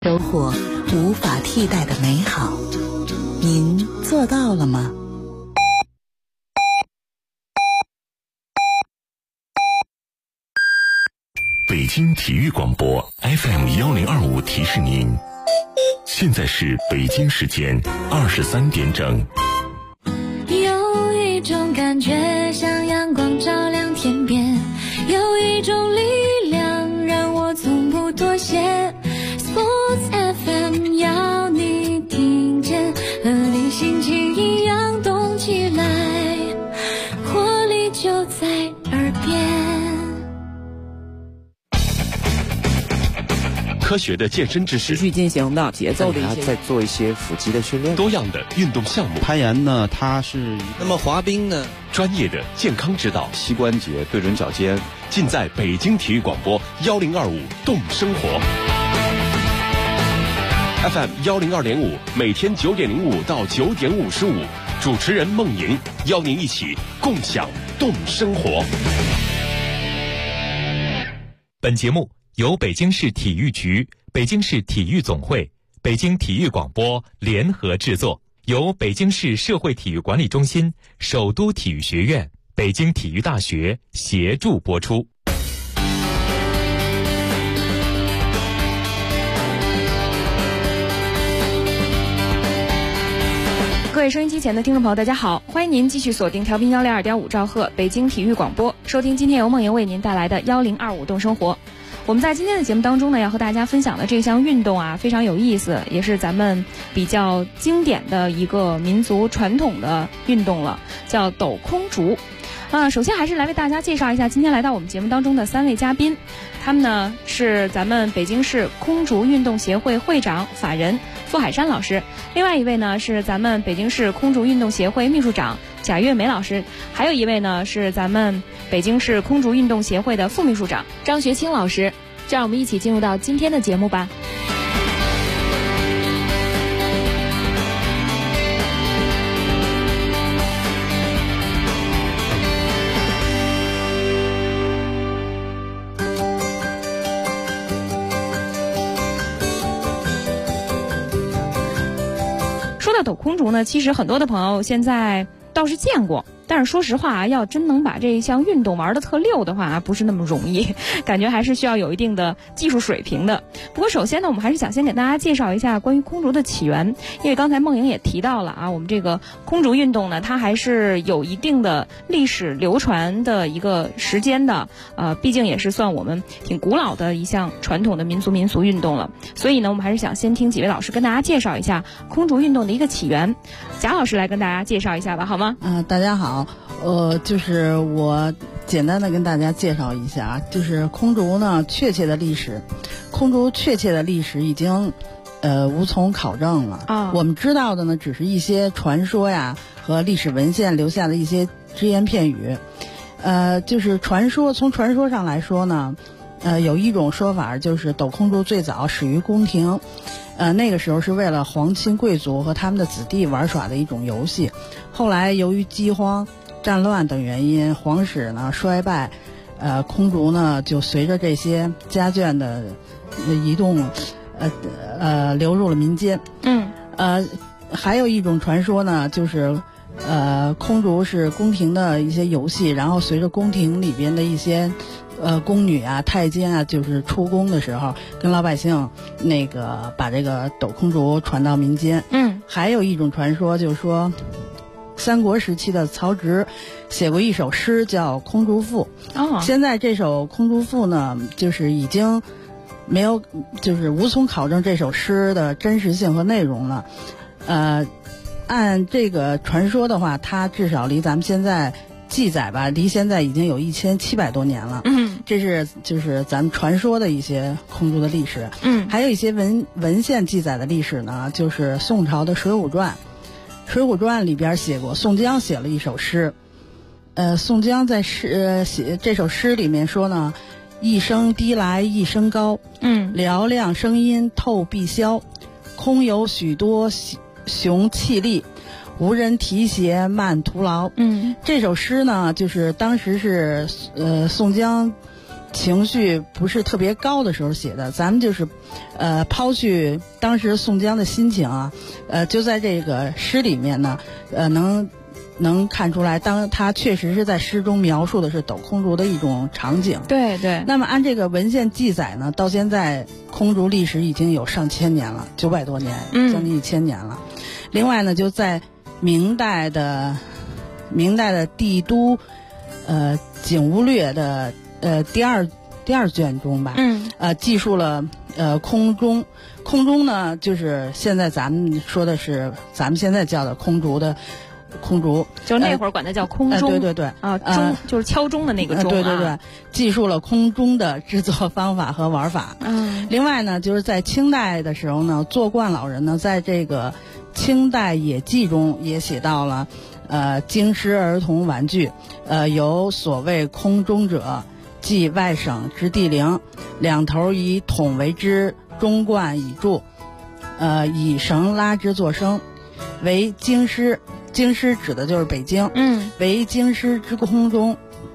收获无法替代的美好，您做到了吗？ 北京体育广播 FM1025提示您，现在是北京时间23点整。 有一种感觉像阳光照亮天边，有一种力量让我从不妥协。Sports FM 要你听见，和你心情一样动起来，活力就在耳边。 科学的健身知识， 持续进行的节奏的一些， 在做一些腹肌的训练， 多样的运动项目。 攀岩呢，它是那么滑冰呢， 专业的健康指导， 膝关节对准脚尖， 尽在北京体育广播1025动生活。FM 102.5，每天9点05到9点55，主持人孟莹邀您一起共享动生活。 本节目由北京市体育局、北京市体育总会、北京体育广播联合制作，由北京市社会体育管理中心、首都体育学院、北京体育大学协助播出。 各位收音机前的听众朋友，大家好，欢迎您继续锁定调频102.5兆赫北京体育广播，收听今天由梦莹为您带来的1025动生活。我们在今天的节目当中呢，要和大家分享的这项运动啊，非常有意思，也是咱们比较经典的一个民族传统的运动了，叫抖空竹。首先还是来为大家介绍一下今天来到我们节目当中的3位嘉宾，他们呢是咱们北京市空竹运动协会会长法人傅海山老师，另外一位呢是咱们北京市空竹运动协会秘书长贾月梅老师，还有一位呢是咱们北京市空竹运动协会的副秘书长张学清老师。这让我们一起进入到今天的节目吧。说到抖空竹呢，其实很多的朋友现在倒是见过，但是说实话啊，要真能把这一项运动玩得特溜的话，不是那么容易，感觉还是需要有一定的技术水平的。不过首先呢，我们还是想先给大家介绍一下关于空竹的起源，因为刚才梦莹也提到了啊，我们这个空竹运动呢，它还是有一定的历史流传的一个时间的，毕竟也是算我们挺古老的一项传统的民俗运动了。所以呢，我们还是想先听几位老师跟大家介绍一下空竹运动的一个起源。贾老师来跟大家介绍一下吧，好吗？ 大家好，就是我简单的跟大家介绍一下，就是空竹呢确切的历史，空竹确切的历史已经无从考证了。我们知道的呢只是一些传说呀和历史文献留下的一些只言片语。就是从传说上来说呢，有一种说法就是抖空竹最早始于宫廷。那个时候是为了皇亲贵族和他们的子弟玩耍的一种游戏，后来由于饥荒、战乱等原因，皇室呢衰败，空竹呢就随着这些家眷的移动，流入了民间。还有一种传说呢，就是空竹是宫廷的一些游戏，然后随着宫廷里边的一些宫女啊、太监啊，就是出宫的时候，跟老百姓把这个抖空竹传到民间。还有一种传说就是说，三国时期的曹植写过一首诗叫《空竹赋》。现在这首《空竹赋》呢，就是已经没有，就是无从考证这首诗的真实性和内容了。按这个传说的话，它至少离咱们现在记载吧，离现在已经有1700多年了。这是就是咱们传说的一些空竹的历史。还有一些文献记载的历史呢，就是宋朝的《水浒传》。《水浒传》里边写过，宋江写了一首诗。宋江在写这首诗里面说呢，一声低来一声高，嘹亮声音透碧霄，空有许多雄气力，无人提携慢徒劳。这首诗呢，就是当时是宋江情绪不是特别高的时候写的。咱们就是抛去当时宋江的心情啊，就在这个诗里面呢，能看出来，当他确实是在诗中描述的是斗空竹的一种场景。 对对。 那么按这个文献记载呢，到现在空竹历史已经有上千年了，900多年，将近1000年了。另外呢，就在明代的帝都景物略的第二卷中吧，记述了空中呢，就是现在咱们说的是咱们现在叫的空竹， 就是那会儿管它叫空钟， 对对啊，钟就是敲钟的那个钟， 对对对，记述了空钟的制作方法和玩法。另外呢，就是在清代的时候呢，做冠老人呢，在这个清代野记中也写到了京师儿童玩具，有所谓空钟者，即外省之地灵，两头以筒为之，钟冠以柱，以绳拉之作声，为京师指的就是北京，为京师之空中，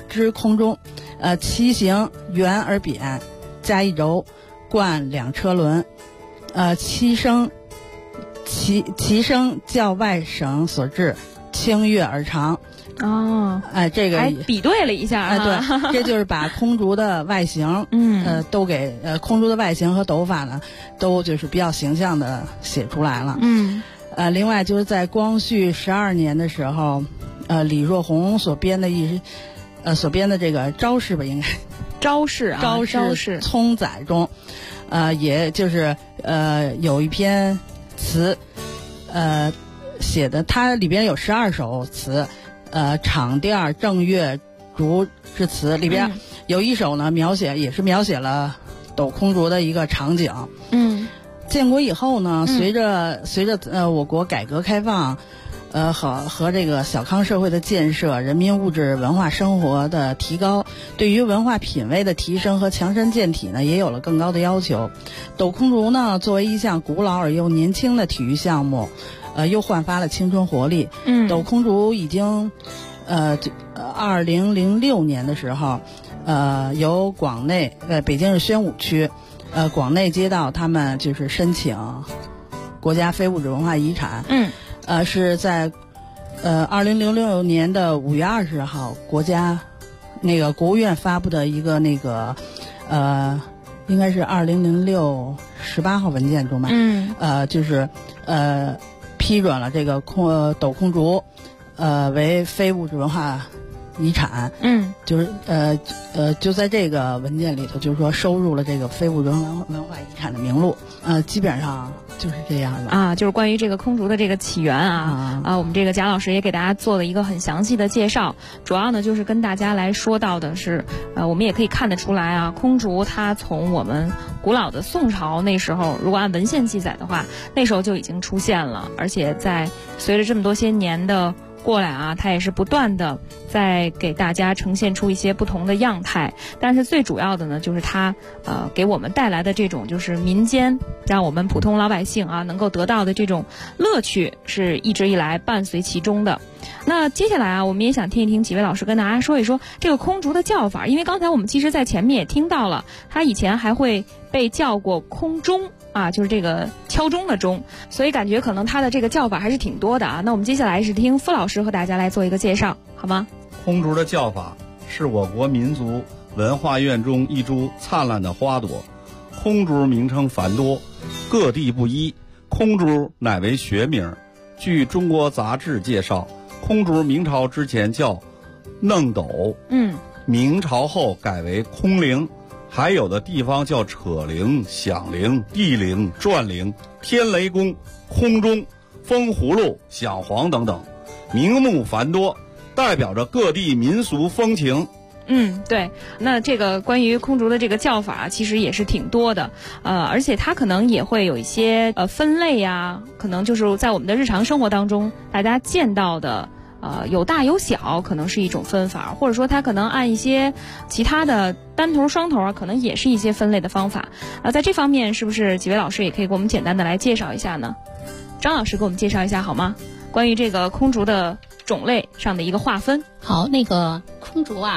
其形圆而扁，加一轴，冠2车轮，其声较外省所制，清越而长。这个还比对了一下啊， 对，这就是把空竹的外形，都给空竹的外形和斗法呢，都就是比较形象的写出来了。另外就是在光绪12年的时候，李若红所编的这个招式吧，应该招式聪载中，也就是有一篇词，写的它里边有12首词，场调正月竹之词，里边有一首呢描写了斗空竹的一个场景。建国以后呢，随着我国改革开放，和这个小康社会的建设，人民物质文化生活的提高，对于文化品位的提升和强身健体呢，也有了更高的要求。斗空竹呢，作为一项古老而又年轻的体育项目，又焕发了青春活力。斗空竹已经2006年的时候，由广内北京市宣武区广内街道他们就是申请国家非物质文化遗产。是在2006年的5月20号，国务院发布的一个应该是2006 18号文件中吧。就是批准了这个斗空竹为非物质文化遗产。就是就在这个文件里头，就是说收入了这个非物质文化遗产的名录。基本上就是这样的啊，就是关于这个空竹的这个起源我们这个贾老师也给大家做了一个很详细的介绍，主要呢就是跟大家来说到的是，我们也可以看得出来啊，空竹它从我们古老的宋朝那时候，如果按文献记载的话，那时候就已经出现了，而且在随着这么多些年的过来啊，它也是不断的在给大家呈现出一些不同的样态，但是最主要的呢，就是它给我们带来的这种就是民间让我们普通老百姓啊能够得到的这种乐趣，是一直以来伴随其中的。那接下来啊，我们也想听一听几位老师跟大家说一说这个空竹的叫法，因为刚才我们其实在前面也听到了，它以前还会被叫过空钟啊，就是这个敲钟的钟，所以感觉可能它的这个叫法还是挺多的啊。那我们接下来是听傅老师和大家来做一个介绍，好吗？ 空竹的叫法是我国民族文化院中一株灿烂的花朵，空竹名称繁多，各地不一，空竹乃为学名。据中国杂志介绍，空竹明朝之前叫弄斗，明朝后改为空灵，还有的地方叫扯铃、响铃、地铃、转铃、天雷公、空钟、风葫芦、响簧等等，名目繁多，代表着各地民俗风情。 对，那这个关于空竹的这个叫法其实也是挺多的，而且它可能也会有一些分类呀，可能就是在我们的日常生活当中大家见到的有大有小，可能是一种分法，或者说它可能按一些其他的单头双头可能也是一些分类的方法。在这方面是不是几位老师也可以给我们简单的来介绍一下呢？张老师给我们介绍一下好吗？关于这个空竹的种类上的一个划分。 好，那个空竹啊，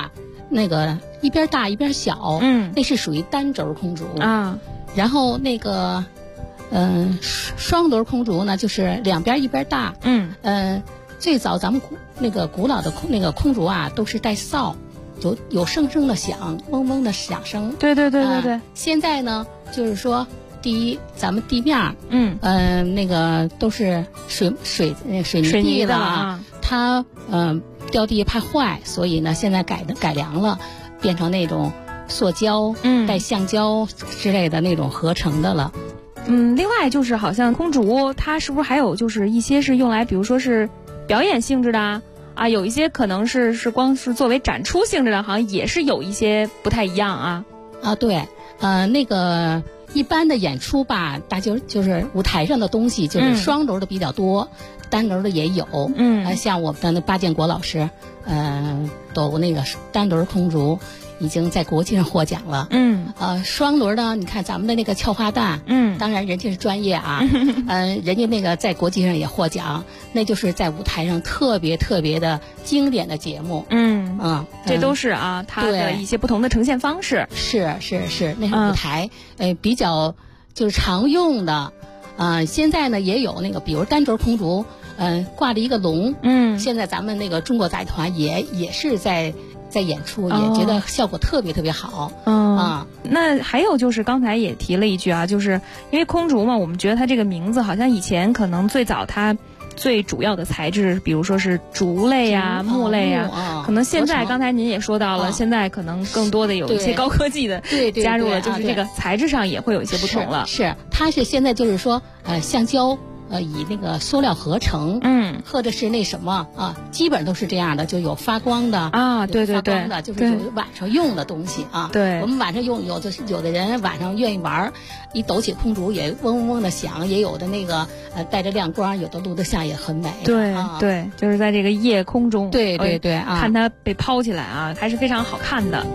那个一边大一边小，那是属于单轴空竹啊。 然后那个双轴空竹呢，就是两边一边大。最早咱们古老的那个空竹啊，都是带哨，有声声的响，嗡嗡的响声。 对。 现在呢，就是说，第一，咱们地面，那个都是水泥地了啊，它掉地怕坏，所以呢，现在改良了，变成那种塑胶、带橡胶之类的那种合成的了。 另外就是好像空竹，它是不是还有就是一些是用来，比如说是表演性质的啊，有一些可能是光是作为展出性质的，好像也是有一些不太一样啊。 对，那个一般的演出吧，就是舞台上的东西，就是双轴的比较多，单轴的也有。像我们的那巴建国老师，都那个单轴空竹已经在国际上获奖了。双轮呢，你看咱们的那个俏花旦，当然人家是专业啊，人家那个在国际上也获奖，那就是在舞台上特别特别的经典的节目。 这都是啊，它的一些不同的呈现方式。 是，那是舞台，比较就是常用的。现在呢也有那个，比如单轴空竹，挂着一个龙。现在咱们那个中国杂技团也是在演出，也觉得效果特别特别好。 那还有就是刚才也提了一句啊，就是因为空竹嘛，我们觉得它这个名字好像以前可能最早它最主要的材质，比如说是竹类啊、木类啊，可能现在刚才您也说到了，现在可能更多的有一些高科技的加入了，就是这个材质上也会有一些不同了。 是，它是现在就是说橡胶。以那个塑料合成，或者是那什么啊，基本都是这样的，就有发光的啊，对， 发光的，就是有晚上用的东西啊。 对， 我们晚上用，有的人晚上愿意玩，一抖起空竹也嗡嗡嗡的响，也有的那个带着亮光，有的录得像也很美。 对，就是在这个夜空中， 对啊， 看它被抛起来啊，还是非常好看的。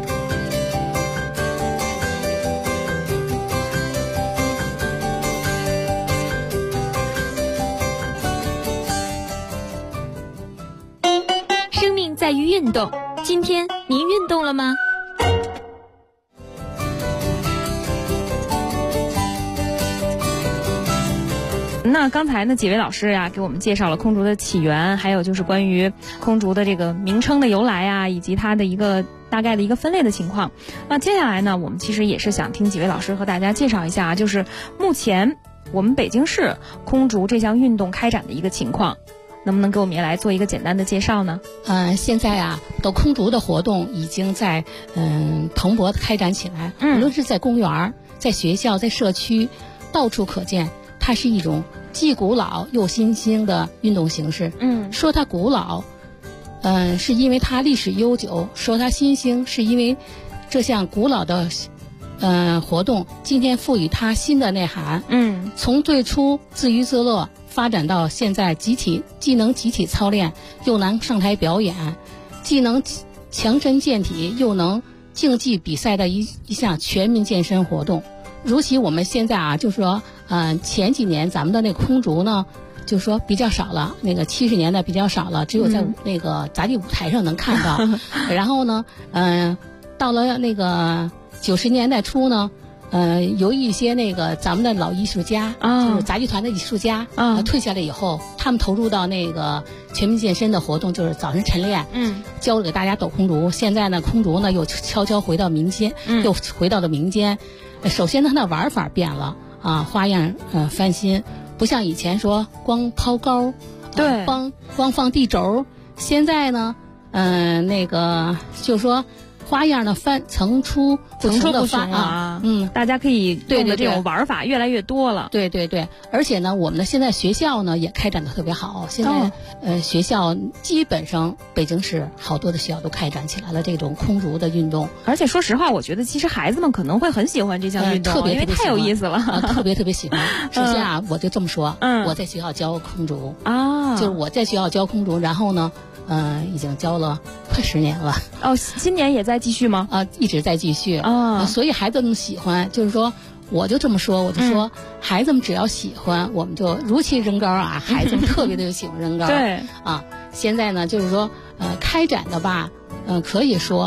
在于运动，今天您运动了吗？ 那刚才呢，几位老师呀，给我们介绍了空竹的起源，还有就是关于空竹的这个名称的由来啊，以及它的一个大概的一个分类的情况。那接下来呢，我们其实也是想听几位老师和大家介绍一下啊，就是目前我们北京市空竹这项运动开展的一个情况。能不能给我们也来做一个简单的介绍呢？ 现在啊，抖空竹的活动已经在蓬勃开展起来，无论是在公园、在学校、在社区，到处可见。它是一种既古老又新兴的运动形式。说它古老，是因为它历史悠久；说它新兴，是因为这项古老的活动今天赋予它新的内涵。从最初自娱自乐。发展到现在既能集体操练，又能上台表演，既能强身健体，又能竞技比赛的一项全民健身活动。如其我们现在啊，就是说，前几年咱们的那个空竹呢，就是说比较少了，那个70年代比较少了，只有在那个杂技舞台上能看到。然后呢，到了那个90年代初呢。由于一些那个咱们的老艺术家，就是杂技团的艺术家，退下来以后，他们投入到那个全民健身的活动，就是早晨晨练，教给大家抖空竹。现在呢，空竹呢又悄悄回到民间，又回到了民间。首先它的玩法变了啊，花样翻新，不像以前说光抛高， 对， 光放地轴。现在呢，那个就说。花样的层出不穷啊！大家可以用的这种玩法越来越多了。 对，而且呢，我们的现在学校呢也开展的特别好。现在学校基本上北京市好多的学校都开展起来了这种空竹的运动。 而且说实话，我觉得其实孩子们可能会很喜欢这项运动，因为太有意思了， 特别喜欢。首先啊，我就这么说，我在学校教空竹啊， 就是我在学校教空竹，然后呢。已经教了快10年了。 今年也在继续吗？ 一直在继续啊。所以孩子们喜欢，就是说，我就这么说，孩子们只要喜欢，我们就如期扔高啊。孩子们特别喜欢扔高。 对啊，现在呢，就是说，开展的吧，可以说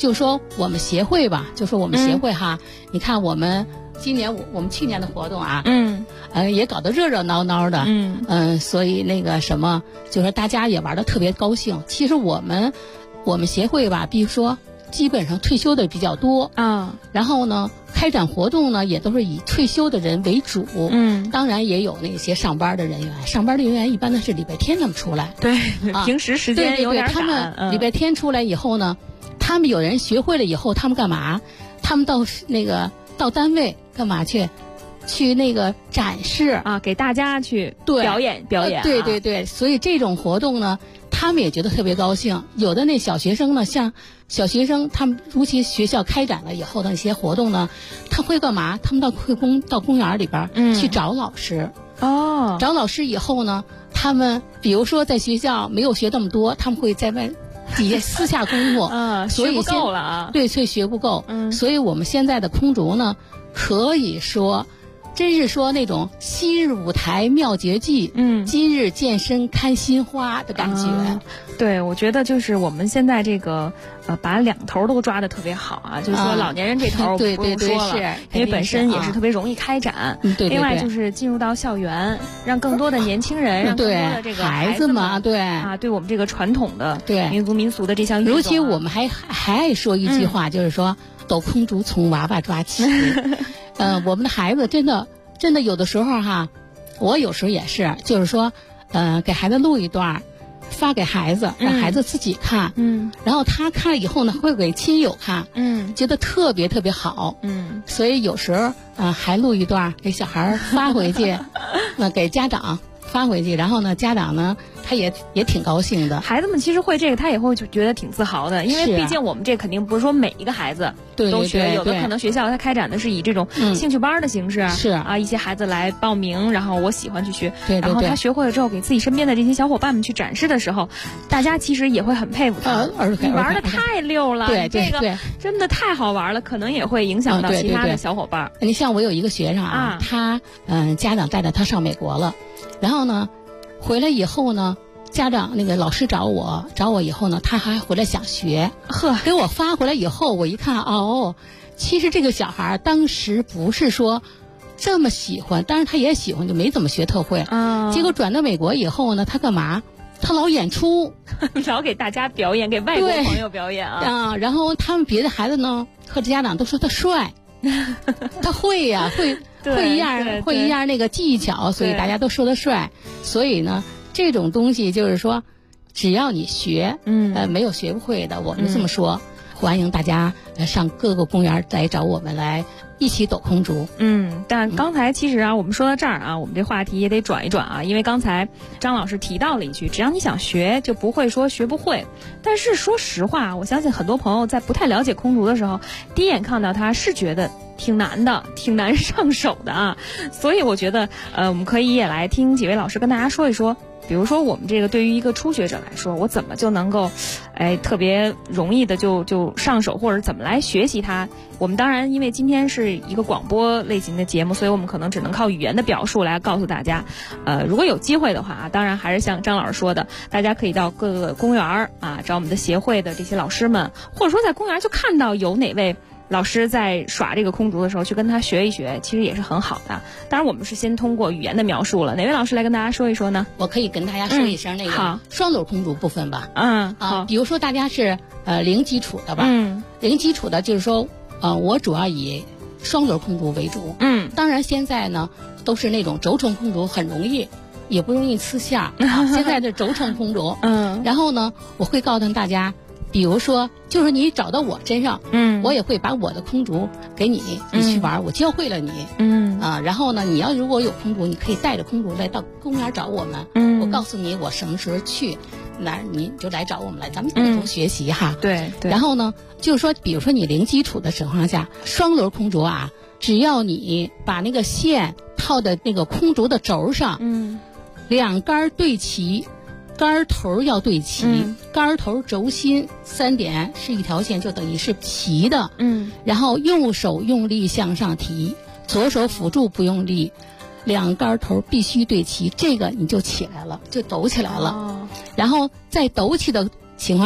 就说我们协会吧，就说我们协会哈，你看我们今年我们去年的活动啊，也搞得热热闹闹的，所以那个什么，就是大家也玩得特别高兴。其实我们协会吧，比如说基本上退休的比较多啊，然后呢，开展活动呢也都是以退休的人为主，当然也有那些上班的人员，上班的人员一般都是礼拜天他们出来， 对，平时时间有点赶， 他们礼拜天出来以后呢，他们有人学会了以后，他们干嘛？他们到单位干嘛去？去那个展示啊，给大家去表演表演。 对，所以这种活动呢，他们也觉得特别高兴。有的那小学生呢，像小学生，他们尤其学校开展了以后的那些活动呢，他会干嘛？他们到公园里边去找老师。找老师以后呢，他们比如说在学校没有学那么多，他们会在外底下私下工作所以学不够了啊。 对，所以学不够。所以我们现在的空竹呢，可以说。真是说那种昔日舞台妙绝技，今日健身看新花的感觉。 对，我觉得就是我们现在这个把两头都抓得特别好啊，就是说老年人这头不用说了，因为本身也是特别容易开展。另外就是进入到校园，让更多的年轻人，让更多的这个孩子们，对我们这个传统的民族民俗的这项运动， 尤其我们还爱说一句话，就是说抖空竹从娃娃抓起。我们的孩子真的有的时候哈，我有时候也是，就是说，给孩子录一段，发给孩子，让孩子自己看，然后他看了以后呢，会给亲友看，觉得特别特别好，所以有时候还录一段给小孩发回去，给家长发回去，然后呢，家长呢。他也挺高兴的， 孩子们其实会这个，他也会觉得挺自豪的，因为毕竟我们这肯定不是说每一个孩子都学，有的可能学校他开展的是以这种兴趣班的形式， 是啊，一些孩子来报名，然后我喜欢去学， 对， 然后他学会了之后，给自己身边的这些小伙伴们去展示的时候，大家其实也会很佩服他，你玩的太溜了， 对， 这个真的太好玩了，可能也会影响到其他的小伙伴。 你像我有一个学生啊，他家长带着他上美国了，然后呢，回来以后呢。家长那个老师找我以后呢，他还回来想学，给我发回来以后，我一看其实这个小孩当时不是说这么喜欢，当然他也喜欢，就没怎么学特会。结果转到美国以后呢，他干嘛？他老演出， 老给大家表演，给外国朋友表演啊。 然后他们别的孩子呢，和家长都说他帅，他会呀，会一样那个技巧，所以大家都说他帅。所以呢。这种东西就是说，只要你学，没有学不会的。我们这么说，欢迎大家上各个公园来找我们来一起抖空竹。 但刚才其实啊，我们说到这儿啊，我们这话题也得转一转啊，因为刚才张老师提到了一句，只要你想学，就不会说学不会。但是说实话，我相信很多朋友在不太了解空竹的时候，第一眼看到它是觉得挺难的，挺难上手的啊。所以我觉得，我们可以也来听几位老师跟大家说一说。比如说我们这个对于一个初学者来说，我怎么就能够特别容易的就上手，或者怎么来学习它。我们当然因为今天是一个广播类型的节目，所以我们可能只能靠语言的表述来告诉大家。如果有机会的话，当然还是像张老师说的，大家可以到各个公园找我们的协会的这些老师们，或者说在公园就看到有哪位老师在耍这个空竹的时候去跟他学一学，其实也是很好的。当然我们是先通过语言的描述了，哪位老师来跟大家说一说呢？ 我可以跟大家说一声那个双篓空竹部分吧。 好， 比如说大家是零基础的吧，零基础的就是说我主要以双篓空竹为主。当然现在呢都是那种轴承空竹，很容易也不容易刺线现在的轴承空竹然后呢我会告诉大家，比如说就是你找到我身上，我也会把我的空竹给你去玩，我教会了你，然后呢，你要如果有空竹，你可以带着空竹来到公园找我们，我告诉你我什么时候去哪儿，你就来找我们来，咱们共同学习哈。 对。 然后呢，就是说，比如说你零基础的情况下，双篓空竹只要你把那个线套在那个空竹的轴上，两杆对齐。杆头要对齐，杆头轴心3点是一条线，就等于是齐的。然后右手用力向上提，左手辅助不用力，两杆头必须对齐，这个你就起来了，就抖起来了。然后在抖起的情况下，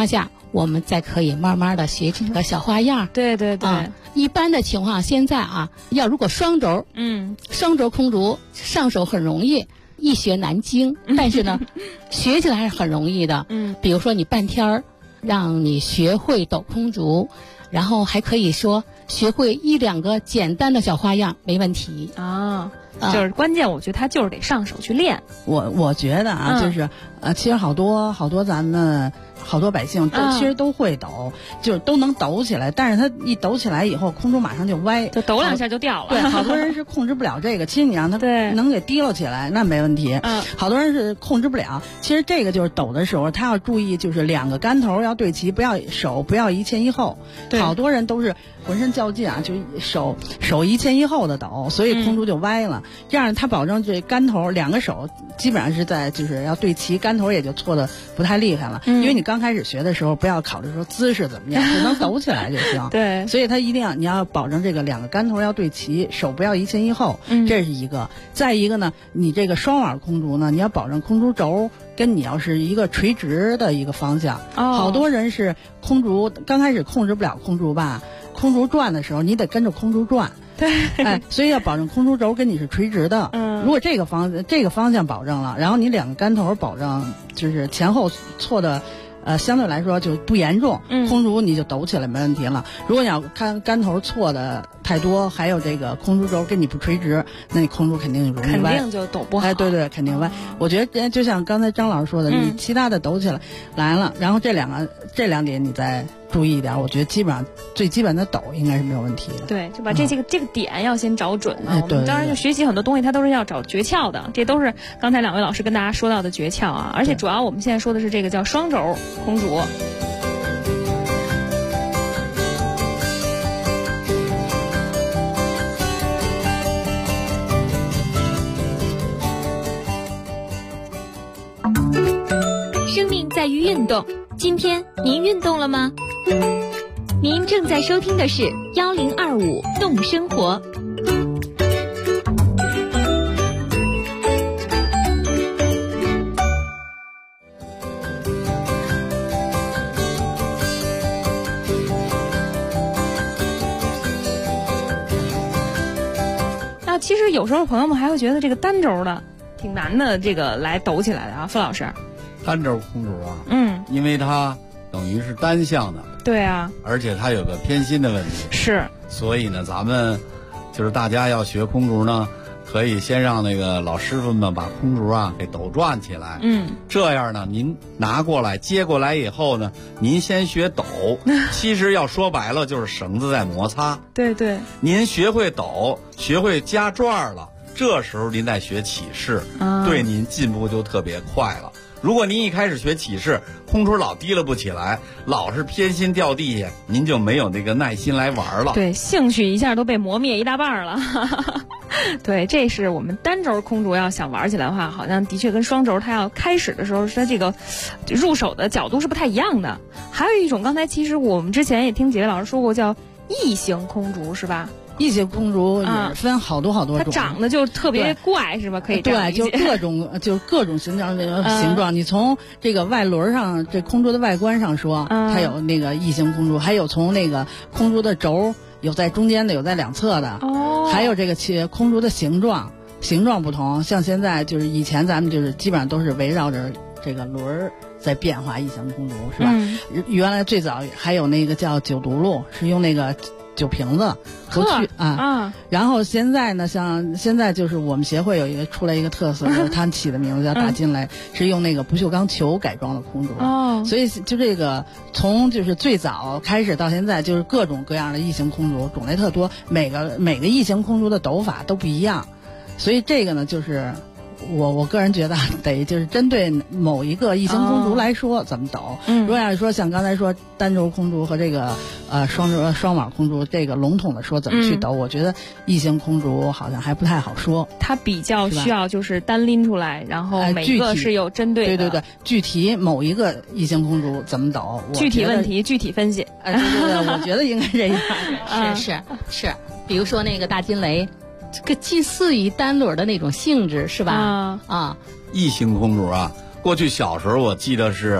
我们再可以慢慢的学这个小花样。 对对对。 一般的情况，现在如果双轴，双轴空竹上手很容易，易学难精，但是呢，学起来还是很容易的。比如说你半天儿，让你学会抖空竹，然后还可以说学会1、2个简单的小花样，没问题啊。就是关键，我觉得他就是得上手去练。 我觉得就是其实好多咱们好多百姓其实都会抖，就是都能抖起来，但是他一抖起来以后，空竹马上就歪， 就抖2下就掉了。 对，好多人是控制不了这个。其实你让他能给提溜起来，那没问题。好多人是控制不了。其实这个就是抖的时候，他要注意，就是2个杆头要对齐，手不要一前一后。好多人都是浑身较劲就手一前一后的抖，所以空竹就歪了。这样他保证这杆头2个手基本上是在就是要对齐，杆头也就错的不太厉害了。因为你刚开始学的时候，不要考虑说姿势怎么样，只能抖起来就行。 对， 所以他一定你要保证这个2个杆头要对齐，手不要一前一后，这是一个。再一个呢，你这个双碗空竹呢，你要保证空竹轴跟你要是一个垂直的一个方向。好多人是空竹刚开始控制不了空竹吧，空竹转的时候你得跟着空竹转。 对， 所以要保证空竹轴跟你是垂直的。如果这个方向保证了，然后你2个杆头保证就是前后错的相对来说就不严重，空竹你就抖起来没问题了。如果你要看杆头错的太多，还有这个空竹轴跟你不垂直，那你空竹肯定容易歪， 肯定就抖不好。 对对，肯定歪。我觉得就像刚才张老师说的，你其他的抖起来了，然后这2点你再注意一点，我觉得基本上最基本的抖应该是没有问题的。 对，就把这个点要先找准了。我们当然就学习很多东西，它都是要找诀窍的，这都是刚才2位老师跟大家说到的诀窍啊。而且主要我们现在说的是这个叫双轴空竹。 生命在于运动，今天您运动了吗？您正在收听的是1025动生活。 其实有时候朋友们还会觉得这个单轴的挺难的，这个来抖起来的啊，傅老师。 单轴空竹因为它等于是单向的。 对啊， 而且它有个偏心的问题。 是。 所以呢，咱们就是大家要学空竹呢，可以先让那个老师傅们把空竹给抖转起来。这样呢，您拿过来接过来以后呢，您先学抖。其实要说白了，就是绳子在摩擦。 对对。 您学会抖，学会加转了，这时候您再学起势，对您进步就特别快了。如果您一开始学起势，空竹老提了不起来，老是偏心掉地下，您就没有那个耐心来玩了。 对，兴趣一下都被磨灭一大半了。对，这是我们单轴空竹要想玩起来的话，好像的确跟双轴它要开始的时候，它这个入手的角度是不太一样的。还有一种，刚才其实我们之前也听几位老师说过，叫异形空竹，是吧？ 异形空竹也分好多种， 它长得就特别怪，是吧？可以这样理解。 对，就各种形状。你从这个外轮上，这空竹的外观上说，它有那个异形空竹，还有从那个空竹的轴有在中间的，有在两侧的，还有这个空竹的形状不同。像现在就是以前咱们就是基本上都是围绕着这个轮儿在变化异形空竹，是吧？原来最早还有那个叫酒毒鹿，是用那个酒瓶子不去然后现在呢，像现在就是我们协会出来一个特色，他起的名字叫大金雷，是用那个不锈钢球改装的空竹。所以就这个从就是最早开始到现在，就是各种各样的异形空竹种类特多，每个异形空竹的抖法都不一样。所以这个呢，就是我个人觉得得就是针对某一个异形空竹来说怎么抖。如果要是说像刚才说单轴空竹和这个双网空竹，这个笼统的说怎么去抖，我觉得异形空竹好像还不太好说。 它比较需要就是单拎出来，然后每个是有针对的。 对，具体某一个异形空竹怎么抖， 具体问题具体分析。 对，我觉得应该这样。 是，比如说那个大金雷。这个近似于单轮的那种性质，是吧？ 异形空竹过去小时候我记得是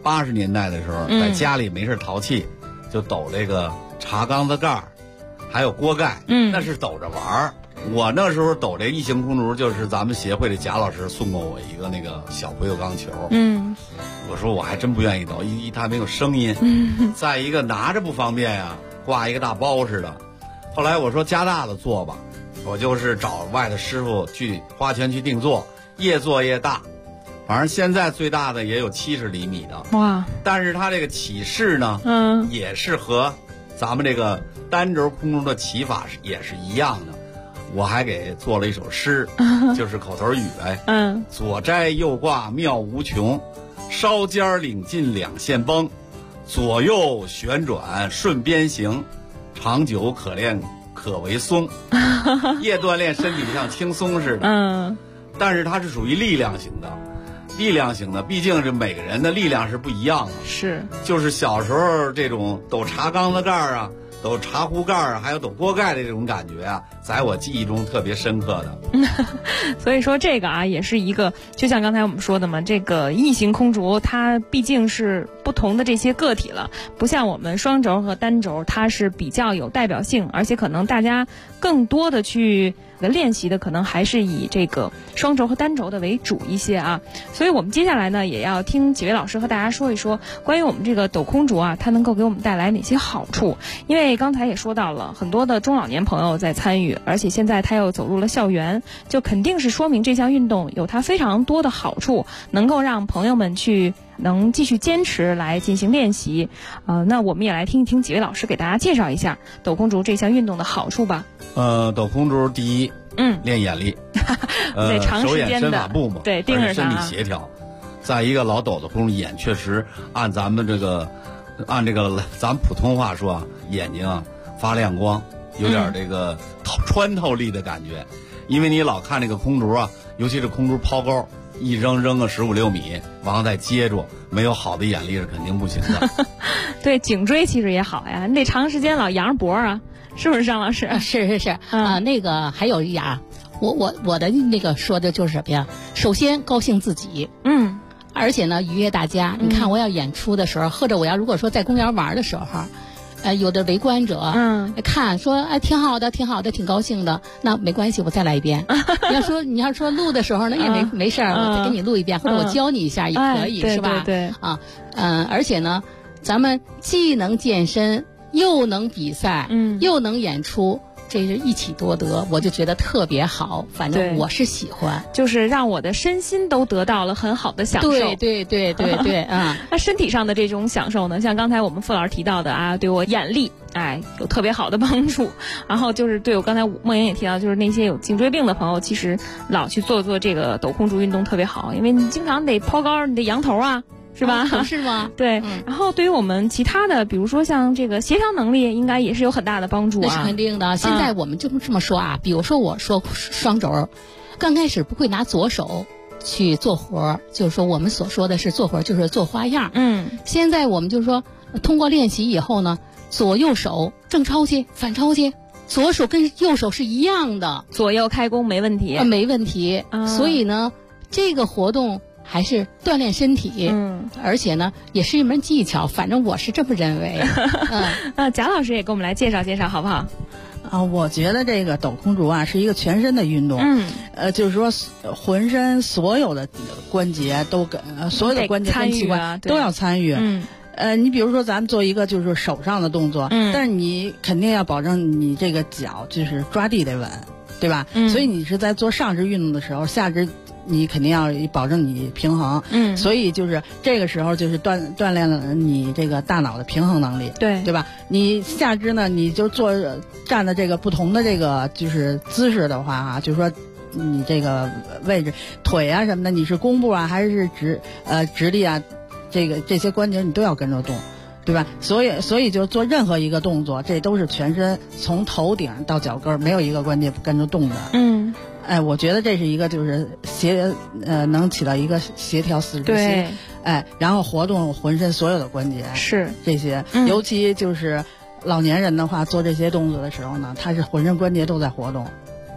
80年代的时候，在家里没事淘气，就抖这个茶缸子盖儿，还有锅盖，那是抖着玩儿。我那时候抖这异形空竹，就是咱们协会的贾老师送过我一个那个小不锈钢球。我说我还真不愿意抖，一它没有声音，再一个拿着不方便呀，挂一个大包似的。后来我说加大的做吧，我就是找外的师傅去花钱去定做，越做越大。反正现在最大的也有70厘米的，哇！但是它这个起势呢，也是和咱们这个单轴空中的起法也是一样的。我还给做了一首诗，就是口头语呗。左摘右挂妙无穷，梢尖领进两线绷，左右旋转顺边行，长久可练可为松。越锻炼身体像轻松似的，但是它是属于力量型的。力量型的，毕竟这每个人的力量是不一样的。是，就是小时候这种抖茶缸子盖儿啊，抖茶壶盖儿，还有抖锅盖的这种感觉啊，在我记忆中特别深刻的。 所以说这个啊，也是一个，就像刚才我们说的嘛，这个异形空竹它毕竟是不同的这些个体了，不像我们双轴和单轴，它是比较有代表性，而且可能大家更多的去练习的可能还是以这个双轴和单轴的为主一些啊。所以我们接下来呢，也要听几位老师和大家说一说关于我们这个抖空竹啊，它能够给我们带来哪些好处。因为刚才也说到了很多的中老年朋友在参与，而且现在它又走入了校园，就肯定是说明这项运动有它非常多的好处，能够让朋友们能继续坚持来进行练习。那我们也来听一听几位老师给大家介绍一下抖空竹这项运动的好处吧。 抖空竹第一，练眼力， 对，长时间的手眼身法步嘛， 对，盯着身体协调。再一个，老抖的空眼确实按咱们咱们普通话说啊，眼睛啊发亮光，有点这个穿透力的感觉。因为你老看这个空竹啊，尤其是空竹抛钩，一扔个15、16米，然后再接住，没有好的眼力是肯定不行的。 对，颈椎其实也好呀，你得长时间老扬着脖啊，是不是张老师？ 是那个还有一点啊，我的那个说的就是什么呀？首先高兴自己，而且呢愉悦大家。你看我要演出的时候，或者我要如果说在公园玩的时候，有的围观者看说哎挺好的，挺高兴的，那没关系，我再来一遍。你要说录的时候呢也没事儿，我再给你录一遍，或者我教你一下也可以，是吧？对而且呢，咱们既能健身，又能比赛，又能演出。这是一起多得，我就觉得特别好，反正我是喜欢， 就是让我的身心都得到了很好的享受。 对， 那身体上的这种享受呢，像刚才我们傅老师提到的啊，对我眼力有特别好的帮助。然后就是对我刚才梦莹也提到，就是那些有颈椎病的朋友，其实老去做这个抖空竹运动特别好，因为你经常得抛高，你得扬头啊。是吧？ 是吗？ 对。然后对于我们其他的，比如说像这个协调能力，应该也是有很大的帮助啊。 那是肯定的。现在我们就这么说啊，比如说我说双轴，刚开始不会拿左手去做活，就是说我们所说的是做活，就是做花样。现在我们就是说，通过练习以后呢，左右手正抄去，反抄去，左手跟右手是一样的， 左右开弓没问题。 没问题。所以呢，这个活动还是锻炼身体，而且呢也是一门技巧，反正我是这么认为。 贾老师也给我们来介绍介绍好不好？ 我觉得这个抖空竹啊是一个全身的运动，就是说浑身所有的关节都所有的关节跟器官都要参与。你比如说咱们做一个就是手上的动作，但是你肯定要保证你这个脚就是抓地得稳，对吧？所以你是在做上肢运动的时候，下肢你肯定要保证你平衡，所以就是这个时候就是锻炼了你这个大脑的平衡能力，对吧？你下肢呢，你就站的这个不同的这个就是姿势的话就是说你这个位置腿啊什么的，你是弓步啊还是直立啊，这些关节你都要跟着动，对吧？所以就做任何一个动作，这都是全身从头顶到脚跟没有一个关节不跟着动的。我觉得这是一个就是能起到一个协调四肢心，然后活动浑身所有的关节，是这些。尤其就是老年人的话，做这些动作的时候呢，他是浑身关节都在活动，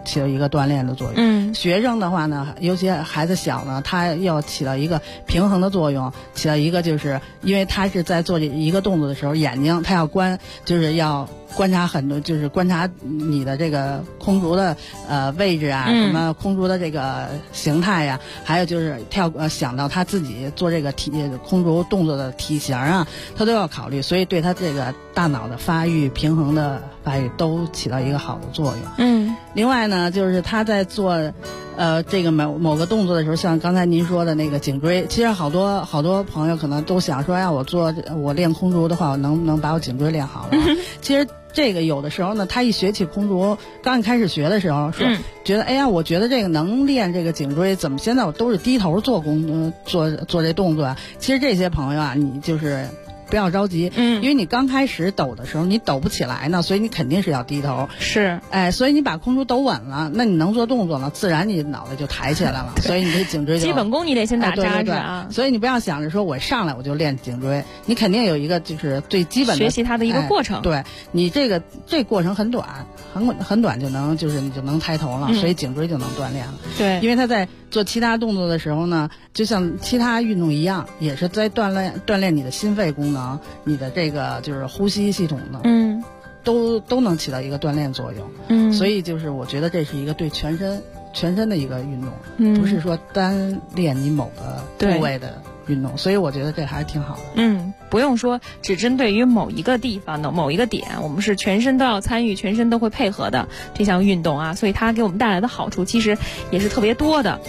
起到一个锻炼的作用。学生的话呢，尤其孩子小呢，他要起到一个平衡的作用，起到一个就是因为他是在做一个动作的时候，眼睛他要就是要观察很多，就是观察你的这个空竹的位置啊，什么空竹的这个形态呀，还有就是他要想到他自己做这个空竹动作的体型啊，他都要考虑，所以对他这个大脑的发育、平衡的发育都起到一个好的作用。另外呢，就是他在做这个某个动作的时候，像刚才您说的那个颈椎，其实好多朋友可能都想说，我练空竹的话，我能把我颈椎练好了。其实这个有的时候呢，他一学起空竹，刚一开始学的时候说，觉得哎呀，我觉得这个能练这个颈椎，怎么现在我都是低头做这动作啊？其实这些朋友啊，你就是不要着急，因为你刚开始抖的时候，你抖不起来呢，所以你肯定是要低头。 是， 所以你把空竹抖稳了，那你能做动作了，自然你脑袋就抬起来了，所以你这颈椎就基本功你得先打扎实啊。 所以你不要想着说我上来我就练颈椎，你肯定有一个就是最基本的学习它的一个过程。 对，你这过程很短，很短就能就是你就能抬头了，所以颈椎就能锻炼了。 对， 因为他在做其他动作的时候呢，就像其他运动一样，也是在锻炼你的心肺功能，你的这个就是呼吸系统呢，都能起到一个锻炼作用。所以就是我觉得这是一个对全身的一个运动，不是说单练你某个部位的运动，所以我觉得这还是挺好的。 不用说只针对于某一个地方的某一个点，我们是全身都要参与，全身都会配合的这项运动啊，所以它给我们带来的好处其实也是特别多的。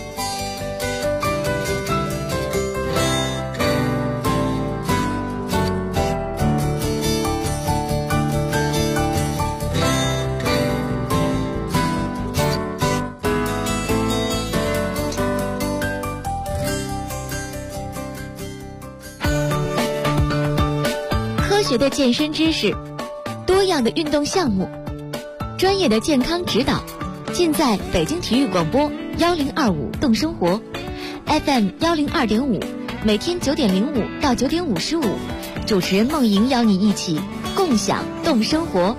科学的健身知识，多样的运动项目，专业的健康指导，尽在北京体育广播1025动生活 FM 102.5，每天9点05到9点55，主持人梦莹邀你一起共享动生活。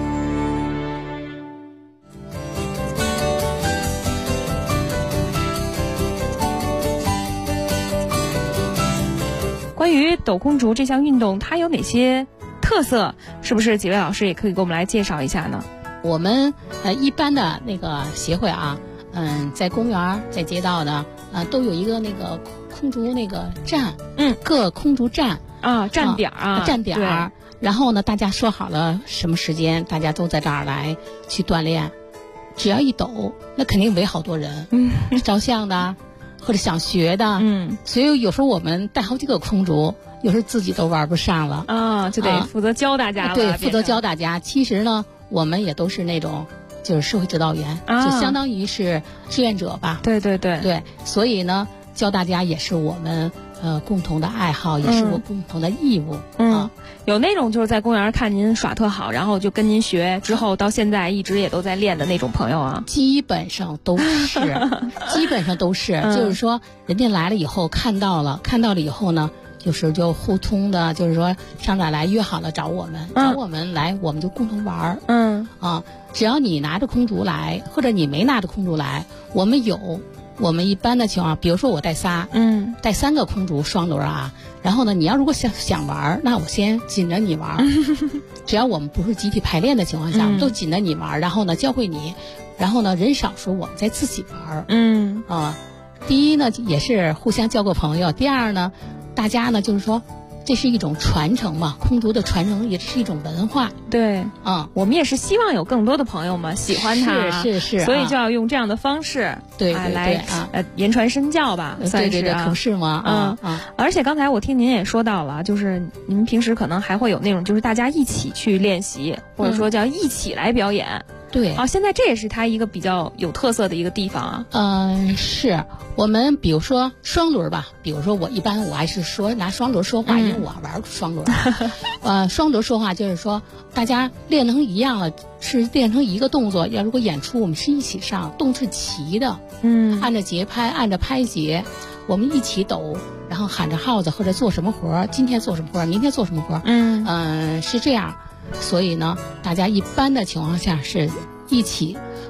关于抖空竹这项运动，它有哪些特色？是不是几位老师也可以给我们来介绍一下呢？ 我们一般的那个协会啊，在公园、在街道的都有一个那个空竹那个站，各空竹站站点啊， 站点儿。然后呢，大家说好了什么时间，大家都在这儿来去锻炼。只要一抖，那肯定围好多人，照相的。或者想学的，所以有时候我们带好几个空竹，有时候自己都玩不上了啊，就得负责教大家了。 对，负责教大家。其实呢，我们也都是那种就是社会指导员，就相当于是志愿者吧。 对对对对，所以呢，教大家也是我们共同的爱好，也是我共同的义务啊。 有那种就是在公园看您耍特好，然后就跟您学，之后到现在一直也都在练的那种朋友啊？ 基本上都是，就是说人家来了以后看到了以后呢，有时候就互通的，就是说上这儿来约好了找我们来，我们就共同玩儿。只要你拿着空竹来，或者你没拿着空竹来，我们一般的情况，比如说我带带3个空竹双轮啊，然后呢，你要如果想玩，那我先紧着你玩，只要我们不是集体排练的情况下，我们都紧着你玩，然后呢教会你，然后呢人少时候我们再自己玩。第一呢也是互相交个朋友，第二呢，大家呢就是说。这是一种传承嘛，空竹的传承也是一种文化。 对，我们也是希望有更多的朋友们喜欢它， 是， 所以就要用这样的方式， 对来言传身教吧，算是可是吗？ 而且刚才我听您也说到了，就是您平时可能还会有那种，就是大家一起去练习，或者说叫一起来表演。 对现在这也是它一个比较有特色的一个地方啊。 是我们比如说双轮吧，比如说我还是说拿双轮说话，因为我玩双轮。双轮说话就是说大家练成一样了，是练成一个动作。要如果演出我们是一起上，动是齐的，按着节拍，按着拍节，我们一起抖，然后喊着号子或者做什么活，今天做什么活，明天做什么活，是这样。所以呢，大家一般的情况下是一起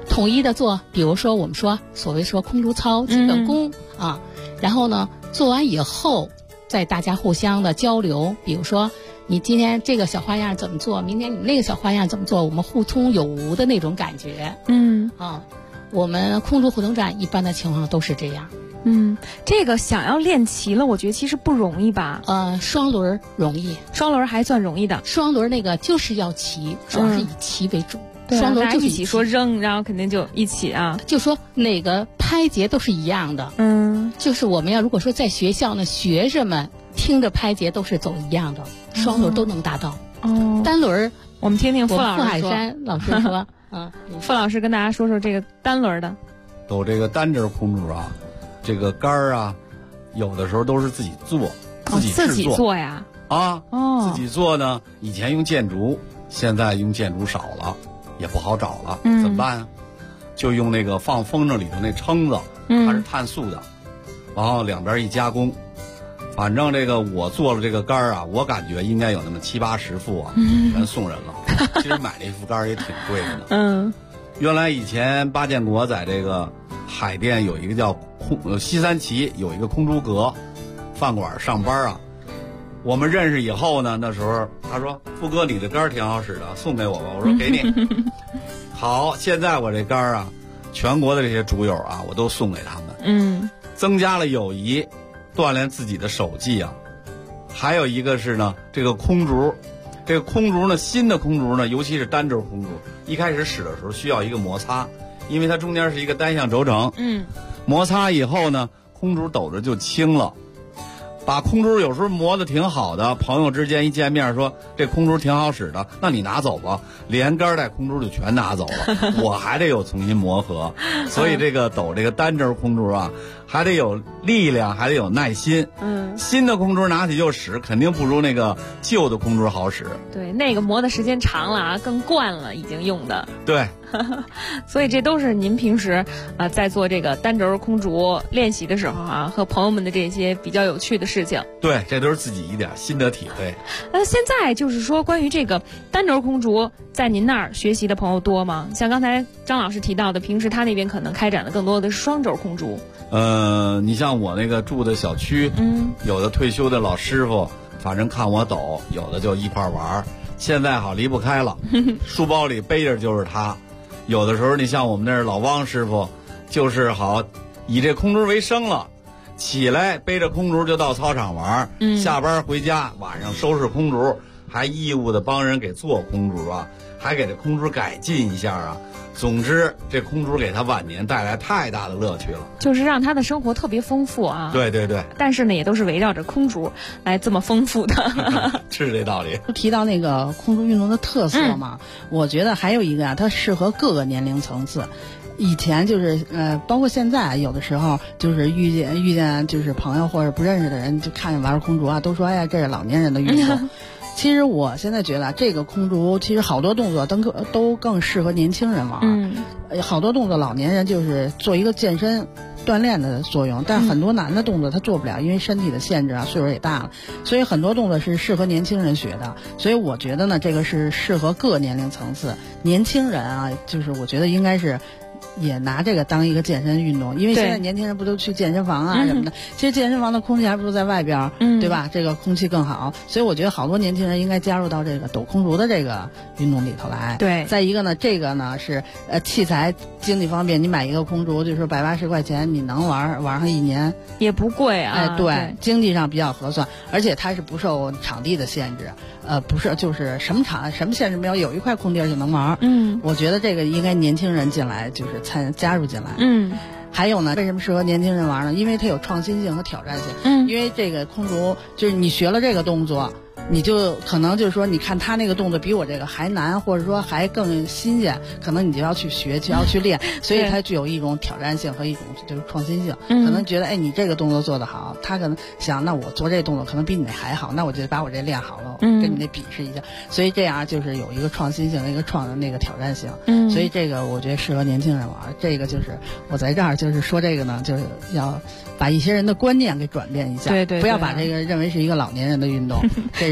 统一的做，比如说我们说所谓说空竹操基本功啊，然后呢做完以后再大家互相的交流，比如说你今天这个小花样怎么做，明天你那个小花样怎么做，我们互通有无的那种感觉。我们空竹互动战一般的情况都是这样。 这个想要练齐了，我觉得其实不容易吧？ 双轮容易， 双轮还算容易的。 双轮那个就是要齐，主要是以齐为主。双轮就是一起说扔，然后肯定就一起啊。 就说哪个拍节都是一样的。就是我们要如果说在学校呢，学生们听着拍节都是走一样的，双轮都能达到。单轮我们听听傅老师说。 傅海山老师说， 傅老师跟大家说说这个单轮的。 走这个单针空竹啊，这个杆儿啊，有的时候都是自己做，自己做呀。 自己做呢，以前用箭竹，现在用箭竹少了，也不好找了，怎么办啊？就用那个放风筝里头那撑子，它是碳素的，然后两边一加工。反正这个我做了这个杆儿啊，我感觉应该有那么70-80副啊，全送人了。其实买这副杆儿也挺贵的呢。原来以前八建国在这个海淀有一个叫西三旗有一个空竹阁饭馆上班啊。我们认识以后呢，那时候他说：“傅哥，你的杆儿挺好使的，送给我吧。”我说：“给你。”好，现在我这杆儿啊，全国的这些竹友啊，我都送给他们。增加了友谊，锻炼自己的手技啊。还有一个是呢，这个空竹，这个空竹呢，新的空竹呢，尤其是单轴空竹，一开始使的时候需要一个摩擦，因为它中间是一个单向轴承。摩擦以后呢，空竹抖着就轻了。把空竹有时候磨得挺好的，朋友之间一见面说这空竹挺好使的，那你拿走吧，连杆带空竹就全拿走了，我还得有重新磨合。所以这个抖这个单针空竹啊，还得有力量，还得有耐心。新的空竹拿起就使，肯定不如那个旧的空竹好使。 对，那个磨的时间长了啊，更惯了，已经用的。 对。 所以这都是您平时在做这个单轴空竹练习的时候啊，和朋友们的这些比较有趣的事情。 对，这都是自己一点心得体会。 现在就是说关于这个单轴空竹，在您那儿学习的朋友多吗？像刚才张老师提到的，平时他那边可能开展的更多的是双轴空竹。 你像我那个住的小区，有的退休的老师傅，反正看我抖，有的就一块玩。现在好离不开了，书包里背着就是他。有的时候你像我们那儿老汪师傅，就是好以这空竹为生了，起来背着空竹就到操场玩，下班回家晚上收拾空竹，还义务的帮人给做空竹啊，还给这空竹改进一下啊。总之这空竹给他晚年带来太大的乐趣了， 就是让他的生活特别丰富啊。 对对对， 但是呢也都是围绕着空竹来这么丰富的。 是这道理。 提到那个空竹运动的特色嘛，我觉得还有一个啊，它适合各个年龄层次。以前就是包括现在有的时候就是遇见就是朋友或者不认识的人，就看见玩空竹啊，都说哎呀这是老年人的运动。其实我现在觉得这个空竹其实好多动作都更适合年轻人玩。好多动作老年人就是做一个健身锻炼的作用，但是很多难的动作他做不了，因为身体的限制啊，岁数也大了，所以很多动作是适合年轻人学的。所以我觉得呢，这个是适合各年龄层次。年轻人啊，就是我觉得应该是也拿这个当一个健身运动，因为现在年轻人不都去健身房啊什么的，其实健身房的空气还不如在外边，对吧？这个空气更好，所以我觉得好多年轻人应该加入到这个抖空竹的这个运动里头来。 对， 再一个呢，这个呢是器材经济方面，你买一个空竹就是180块钱，你能玩上1年， 也不贵啊。 对，经济上比较合算，而且它是不受场地的限制，不是就是什么限制没有，有一块空地就能玩。我觉得这个应该年轻人进来就是加入进来。还有呢，为什么适合年轻人玩呢？因为它有创新性和挑战性。因为这个空竹就是你学了这个动作，你就可能就是说，你看他那个动作比我这个还难，或者说还更新鲜，可能你就要去学，就要去练，所以它具有一种挑战性和一种就是创新性。可能觉得哎，你这个动作做得好，他可能想，那我做这动作可能比你那还好，那我就把我这练好了，跟你那比试一下。所以这样就是有一个创新性，一个那个挑战性。所以这个我觉得适合年轻人玩。这个就是我在这儿就是说这个呢，就是要把一些人的观念给转变一下， 对， 不要把这个认为是一个老年人的运动。这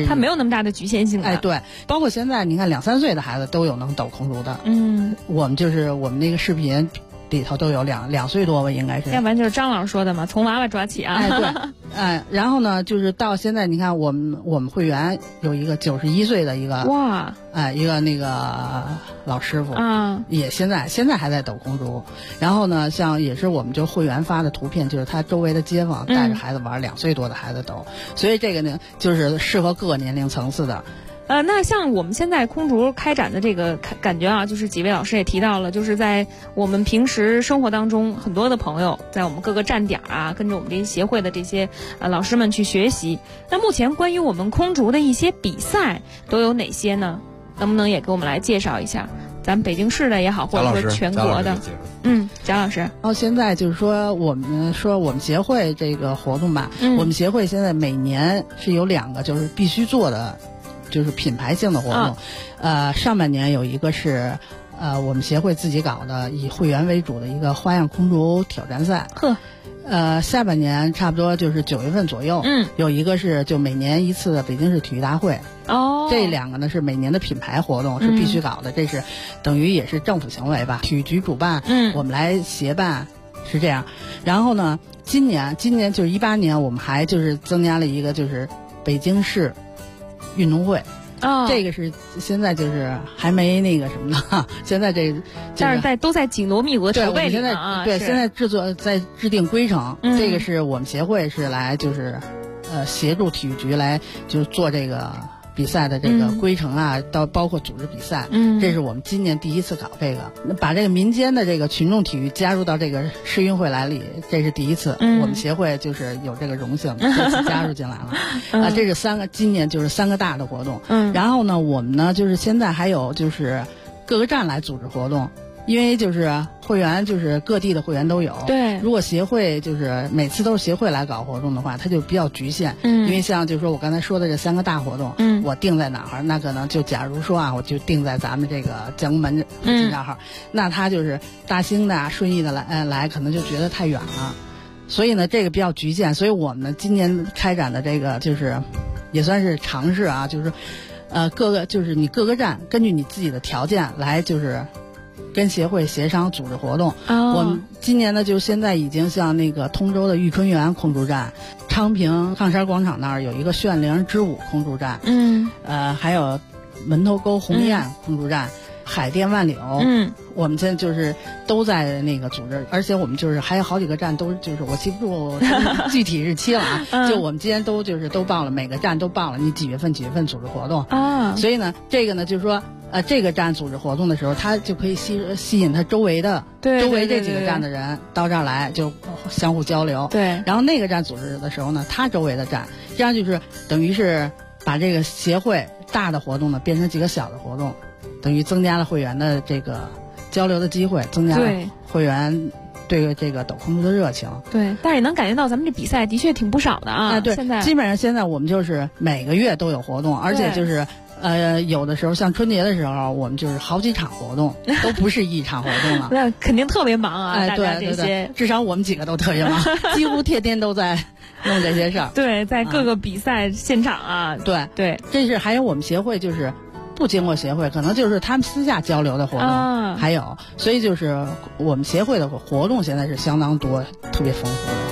它没有那么大的局限性的。 哎，对，包括现在你看2、3岁的孩子都有能抖空竹的。我们那个视频里头都有2岁多吧，应该是。 要不然就是张老师说的嘛，从娃娃抓起啊。 哎，对，哎，然后呢，就是到现在，你看我们会员有一个91岁的一个哇， 哎，一个那个老师傅啊， 也现在还在抖空竹。然后呢，像也是我们就会员发的图片，就是他周围的街坊带着孩子玩，2岁多的孩子抖，所以这个呢，就是适合各个年龄层次的。 那像我们现在空竹开展的这个感觉啊，就是几位老师也提到了，就是在我们平时生活当中，很多的朋友在我们各个站点啊，跟着我们这些协会的这些老师们去学习。那目前关于我们空竹的一些比赛都有哪些呢？能不能也给我们来介绍一下？咱们北京市的也好，或者说全国的。蒋老师。 现在就是说我们协会这个活动吧，我们协会现在每年是有2个就是必须做的。就是品牌性的活动，上半年有一个是，我们协会自己搞的以会员为主的一个花样空竹挑战赛。下半年差不多就是9月份左右，有一个是就每年一次的北京市体育大会。这2个呢是每年的品牌活动，是必须搞的，这是等于也是政府行为吧，体育局主办，我们来协办，是这样。然后呢，今年就是18年，我们还就是增加了一个就是北京市运动会。这个是现在就是还没那个什么呢，现在但是都在紧锣密鼓的筹备里呢。对，现在在制定规程，这个是我们协会是来就是协助体育局来就是做这个比赛的这个规程啊，到包括组织比赛。这是我们今年第一次搞这个，把这个民间的这个群众体育加入到这个市运会来里，这是第一次。我们协会就是有这个荣幸，这次加入进来了。这是今年就是3个大的活动。然后呢，我们呢就是现在还有就是各个站来组织活动。因为就是会员，就是各地的会员都有。 对， 如果协会就是每次都是协会来搞活动的话，它就比较局限。因为像就是说我刚才说的这3个大活动，我定在哪儿，那可能就假如说啊，我就定在咱们这个建国门附近这儿，那他就是大兴的、顺义的来，可能就觉得太远了。所以呢，这个比较局限。所以我们呢，今年开展的这个就是也算是尝试啊，就是各个站根据你自己的条件来就是跟协会协商组织活动。我们今年呢，就现在已经像那个通州的玉春园空竹站，昌平炕山广场那儿有一个炫灵之舞空竹站，还有门头沟鸿雁空竹站，海淀万柳，我们现在就是都在那个组织，而且我们就是还有好几个站都就是我记不住具体日期了啊，就我们今天都报了，每个站都报了你几月份组织活动啊，所以呢，这个呢就是说。这个站组织活动的时候，他就可以吸引他周围这几个站的人到这儿来，就相互交流。 对。 然后那个站组织的时候呢，他周围的站，这样就是等于是把这个协会大的活动呢变成几个小的活动，等于增加了会员的这个交流的机会，增加了会员对这个抖空竹的热情。 对，但是也能感觉到咱们这比赛的确挺不少的啊。 对， 现在基本上现在我们就是每个月都有活动，而且就是。有的时候像春节的时候，我们就是好几场活动，都不是一场活动了。 那肯定特别忙啊！ 对，至少我们几个都特别忙，几乎天天都在弄这些事儿。 对，在各个比赛现场啊。 对，这是还有我们协会就是不经过协会，可能就是他们私下交流的活动，还有，所以就是我们协会的活动现在是相当多，特别丰富的。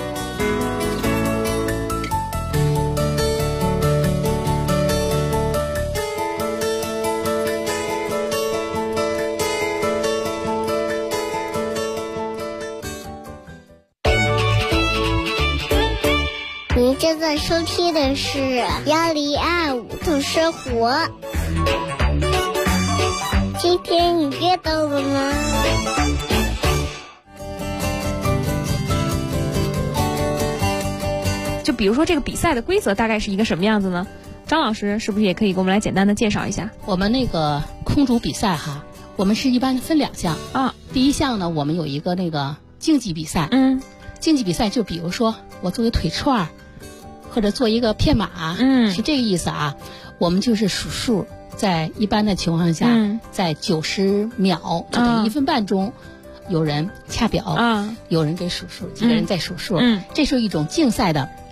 您正在收听的是1025懂生活。今天你阅到了吗？ 就比如说这个比赛的规则大概是一个什么样子呢？张老师是不是也可以给我们来简单的介绍一下？ 我们那个空竹比赛哈，我们是一般分2项啊。第一项呢，我们有一个那个竞技比赛，竞技比赛就比如说我做个腿串或者做一个片马，是这个意思啊。我们就是数数，在一般的情况下，在90秒就等于1分半钟，有人掐表，有人给数数，几个人在数数，这是一种竞赛的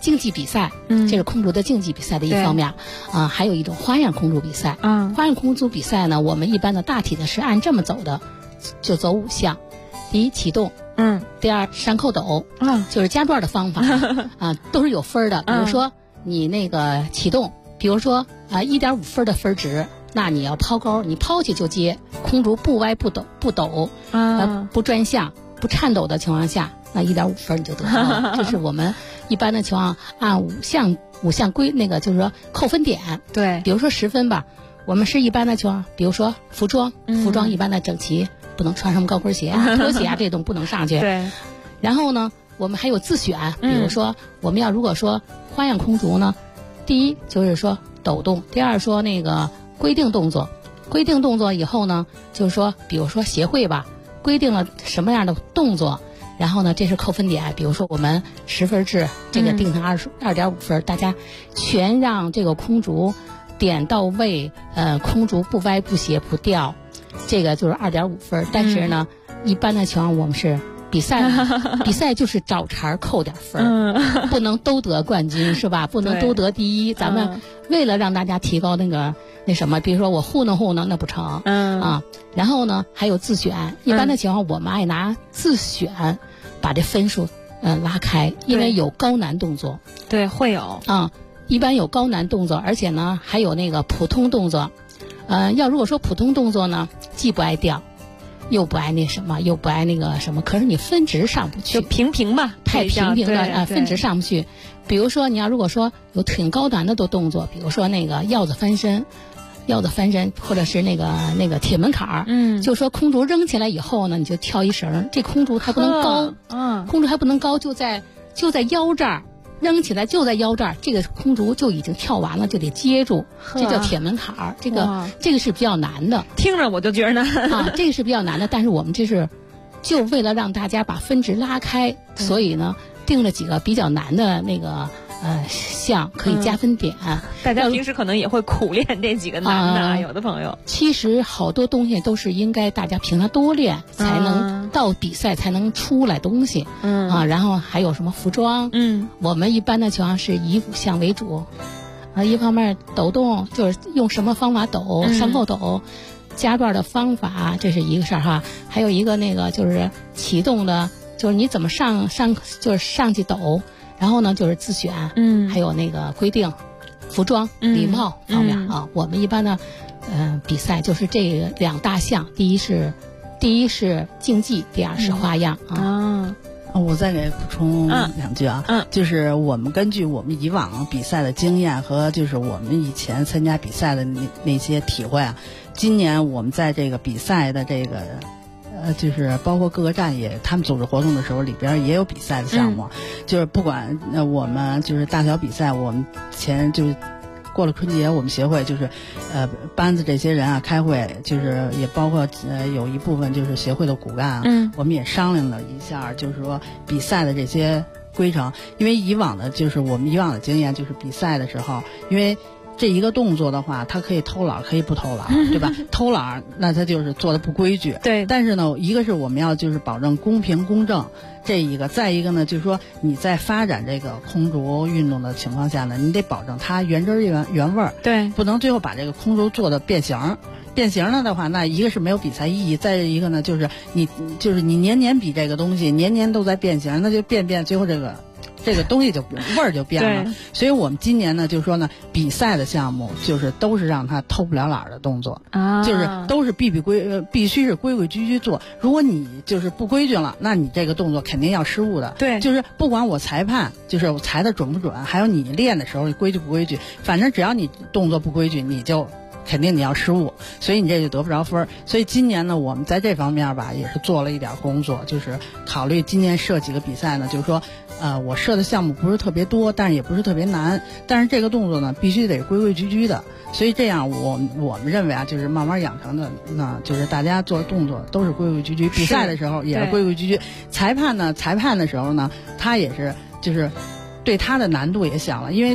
竞技比赛，这是空竹的竞技比赛的一方面啊。还有一种花样空竹比赛，花样空竹比赛呢，我们一般的大体的是按这么走的，就走5项。第一，启动，第二，上扣斗，就是加转的方法啊，都是有分的。比如说你那个启动，比如说1.5分的分值，那你要抛钩，你抛起就接，空竹不歪不抖，不转向不颤抖的情况下，那1.5分你就得了。这是我们一般的情况，按5项规那个就是说扣分点。 对， 比如说10分吧，我们是一般的情况，比如说服装一般的整齐，不能穿什么高跟鞋拖鞋这种不能上去。 对， 然后呢，我们还有自选，比如说我们要如果说花样空竹呢，第一就是说抖动，第二说那个规定动作以后呢，就是说比如说协会吧规定了什么样的动作，然后呢这是扣分点，比如说我们10分制这个定成2.5分，大家全让这个空竹点到位，空竹不歪不斜不掉，这个就是2.5分。但是呢一般的情况我们是比赛就是找茬扣点分，不能都得冠军是吧？不能都得第一。咱们为了让大家提高那什么，比如说我糊弄那不成啊。然后呢还有自选，一般的情况我们爱拿自选把这分数拉开，因为有高难动作。 对，会有一般有高难动作，而且呢还有那个普通动作。要如果说普通动作呢，既不爱掉，又不爱那什么，又不爱那个什么，可是你分值上不去， 就平吧， 太平的分值上不去。比如说你要如果说有挺高难的动作，比如说那个鹞子翻身，或者是那个铁门槛儿，就说空竹扔起来以后呢，你就跳一绳，这空竹还不能高，空竹还不能高，就在腰这儿。扔起来就在腰这儿，这个空竹就已经跳完了，就得接住，这叫铁门槛儿。这个是比较难的， 听着我就觉得难这个是比较难的。但是我们这是就为了让大家把分值拉开，所以呢定了几个比较难的那个项可以加分点。 大家平时可能也会苦练这几个难的，有的朋友。 其实好多东西都是应该大家平常多练，才能到比赛才能出来东西。然后还有什么服装？我们一般的情况是以5项为主。一方面抖动就是用什么方法抖，上扣抖，加转的方法，这是一个事儿哈。还有一个那个就是启动的，就是你怎么上就是上去抖。然后呢就是自选，还有那个规定服装礼貌方面我们一般的比赛就是这2大项，第一是竞技，第二是花样我再给补充2句就是我们根据我们以往比赛的经验和就是我们以前参加比赛的那些体会今年我们在这个比赛的这个就是包括各个站他们组织活动的时候里边也有比赛的项目，就是不管我们就是大小比赛，我们就是过了春节，我们协会就是班子这些人开会，就是也包括有一部分就是协会的骨干我们也商量了一下，就是说比赛的这些规程，因为我们以往的经验就是比赛的时候，因为这一个动作的话，它可以偷懒，可以不偷懒，对吧？偷懒那它就是做的不规矩。 对。 但是呢，一个是我们要就是保证公平公正，这一个；再一个呢，就是说你在发展这个空竹运动的情况下呢，你得保证它原汁原味儿。 对。 不能最后把这个空竹做的变形。变形了的话，那一个是没有比赛意义，再一个呢，就是你年年比这个东西，年年都在变形，那就变，最后这个东西就味儿就变了。所以我们今年呢，就是说呢，比赛的项目就是都是让他偷不了懒的动作就是都是必须是规规矩矩做。如果你就是不规矩了，那你这个动作肯定要失误的。 对， 就是不管我裁判就是我裁的准不准，还有你练的时候规矩不规矩，反正只要你动作不规矩，你就肯定你要失误，所以你这就得不着分。所以今年呢，我们在这方面吧也是做了一点工作，就是考虑今年设几个比赛呢，就是说我设的项目不是特别多，但是也不是特别难，但是这个动作呢必须得规规矩矩的。所以这样我们认为就是慢慢养成的，那就是大家做动作都是规规矩矩，比赛的时候也是规规矩矩。裁判的时候呢，他也是就是对他的难度也小了，因为